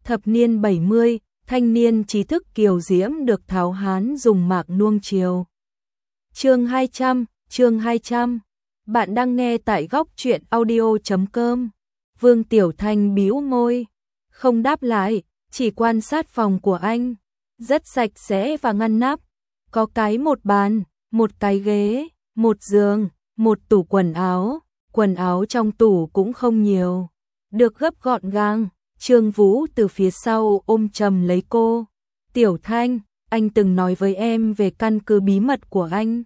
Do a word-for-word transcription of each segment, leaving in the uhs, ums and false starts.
Thập niên bảy mươi, thanh niên trí thức kiều diễm được tháo hán dùng mạc nuông chiều. Chương hai trăm, chương hai trăm. Bạn đang nghe tại góc truyện audio chấm com. Vương Tiểu Thanh bĩu môi, không đáp lại, chỉ quan sát phòng của anh, rất sạch sẽ và ngăn nắp, có cái một bàn, một cái ghế, một giường, một tủ quần áo, quần áo trong tủ cũng không nhiều, được gấp gọn gàng. Trương Vũ từ phía sau ôm chầm lấy cô. Tiểu Thanh, anh từng nói với em về căn cứ bí mật của anh.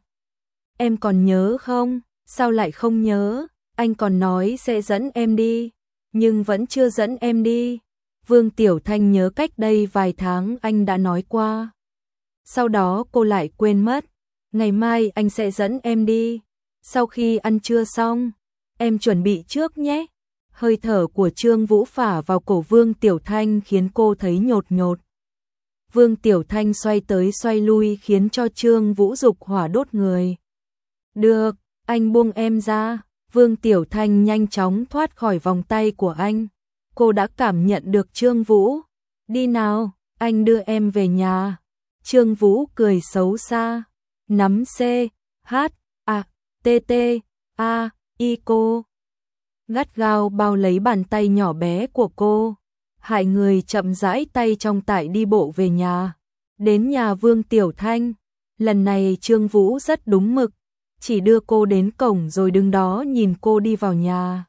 Em còn nhớ không? Sao lại không nhớ? Anh còn nói sẽ dẫn em đi, nhưng vẫn chưa dẫn em đi. Vương Tiểu Thanh nhớ cách đây vài tháng anh đã nói qua. Sau đó cô lại quên mất. Ngày mai anh sẽ dẫn em đi. Sau khi ăn trưa xong, em chuẩn bị trước nhé. Hơi thở của Trương Vũ phả vào cổ Vương Tiểu Thanh khiến cô thấy nhột nhột. Vương Tiểu Thanh xoay tới xoay lui khiến cho Trương Vũ dục hỏa đốt người. Được, anh buông em ra. Vương Tiểu Thanh nhanh chóng thoát khỏi vòng tay của anh. Cô đã cảm nhận được Trương Vũ. Đi nào, anh đưa em về nhà. Trương Vũ cười xấu xa. Nắm C, H, A, T, T, A, I cô. Gắt gao bao lấy bàn tay nhỏ bé của cô. Hai người chậm rãi tay trong tải đi bộ về nhà. Đến nhà Vương Tiểu Thanh. Lần này Trương Vũ rất đúng mực. Chỉ đưa cô đến cổng rồi đứng đó nhìn cô đi vào nhà.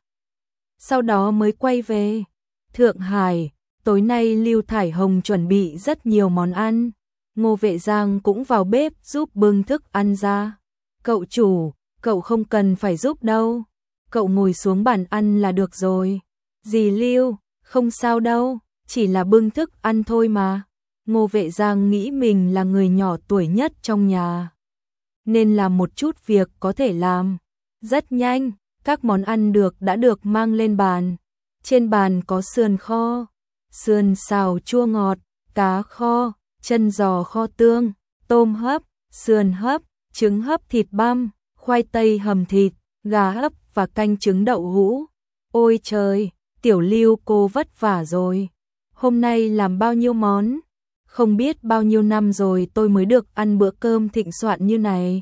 Sau đó mới quay về. Thượng Hải, tối nay Lưu Thải Hồng chuẩn bị rất nhiều món ăn. Ngô Vệ Giang cũng vào bếp giúp bưng thức ăn ra. Cậu chủ, cậu không cần phải giúp đâu. Cậu ngồi xuống bàn ăn là được rồi. Dì Lưu, không sao đâu, chỉ là bưng thức ăn thôi mà. Ngô Vệ Giang nghĩ mình là người nhỏ tuổi nhất trong nhà, nên làm một chút việc có thể làm. Rất nhanh, các món ăn được đã được mang lên bàn. Trên bàn có sườn kho, sườn xào chua ngọt, cá kho, chân giò kho tương, tôm hấp, sườn hấp, trứng hấp thịt băm, khoai tây hầm thịt, gà hấp và canh trứng đậu hũ. Ôi trời, Tiểu Lưu cô vất vả rồi. Hôm nay làm bao nhiêu món? Không biết bao nhiêu năm rồi tôi mới được ăn bữa cơm thịnh soạn như này.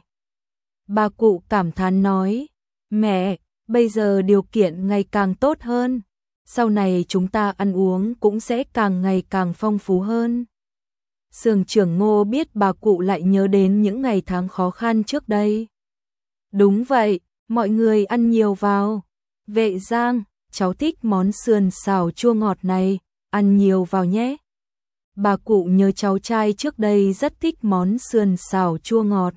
Bà cụ cảm thán nói, mẹ, bây giờ điều kiện ngày càng tốt hơn. Sau này chúng ta ăn uống cũng sẽ càng ngày càng phong phú hơn. Xưởng trưởng Ngô biết bà cụ lại nhớ đến những ngày tháng khó khăn trước đây. Đúng vậy, mọi người ăn nhiều vào. Vệ Giang, cháu thích món sườn xào chua ngọt này, ăn nhiều vào nhé. Bà cụ nhớ cháu trai trước đây rất thích món sườn xào chua ngọt.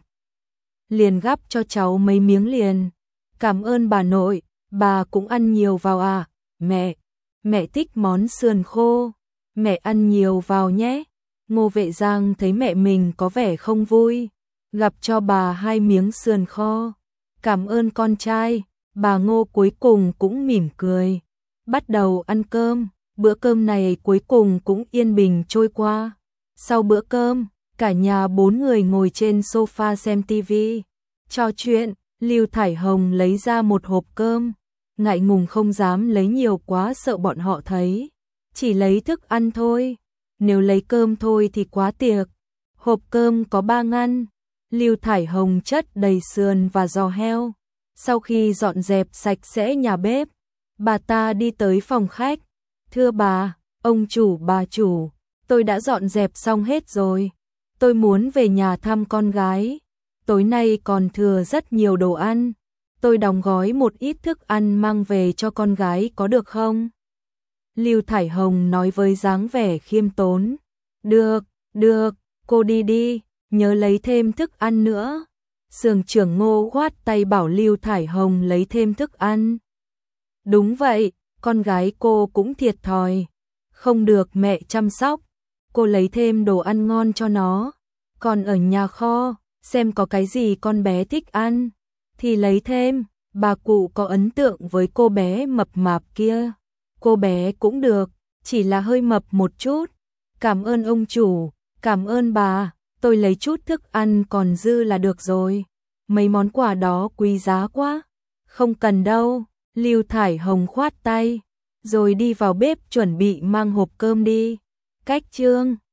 Liền gắp cho cháu mấy miếng liền. Cảm ơn bà nội, bà cũng ăn nhiều vào à. Mẹ, mẹ thích món sườn khô, mẹ ăn nhiều vào nhé. Ngô Vệ Giang thấy mẹ mình có vẻ không vui, gặp cho bà hai miếng sườn kho. Cảm ơn con trai, bà Ngô cuối cùng cũng mỉm cười. Bắt đầu ăn cơm, bữa cơm này cuối cùng cũng yên bình trôi qua. Sau bữa cơm, cả nhà bốn người ngồi trên sofa xem tivi, trò chuyện. Lưu Thải Hồng lấy ra một hộp cơm, ngại ngùng không dám lấy nhiều quá sợ bọn họ thấy. Chỉ lấy thức ăn thôi, nếu lấy cơm thôi thì quá tiệc. Hộp cơm có ba ngăn, Lưu Thải Hồng chất đầy sườn và giò heo. Sau khi dọn dẹp sạch sẽ nhà bếp, bà ta đi tới phòng khách. Thưa bà, ông chủ bà chủ, tôi đã dọn dẹp xong hết rồi. Tôi muốn về nhà thăm con gái. Tối nay còn thừa rất nhiều đồ ăn. Tôi đóng gói một ít thức ăn mang về cho con gái có được không? Lưu Thải Hồng nói với dáng vẻ khiêm tốn. Được, được, cô đi đi, nhớ lấy thêm thức ăn nữa. Xưởng trưởng Ngô khoát tay bảo Lưu Thải Hồng lấy thêm thức ăn. Đúng vậy, con gái cô cũng thiệt thòi. Không được mẹ chăm sóc, cô lấy thêm đồ ăn ngon cho nó. Còn ở nhà kho, xem có cái gì con bé thích ăn, thì lấy thêm. Bà cụ có ấn tượng với cô bé mập mạp kia. Cô bé cũng được, chỉ là hơi mập một chút. Cảm ơn ông chủ, cảm ơn bà, tôi lấy chút thức ăn còn dư là được rồi. Mấy món quà đó quý giá quá. Không cần đâu, Lưu Thải Hồng khoát tay. rồi đi vào bếp chuẩn bị mang hộp cơm đi. Cách chương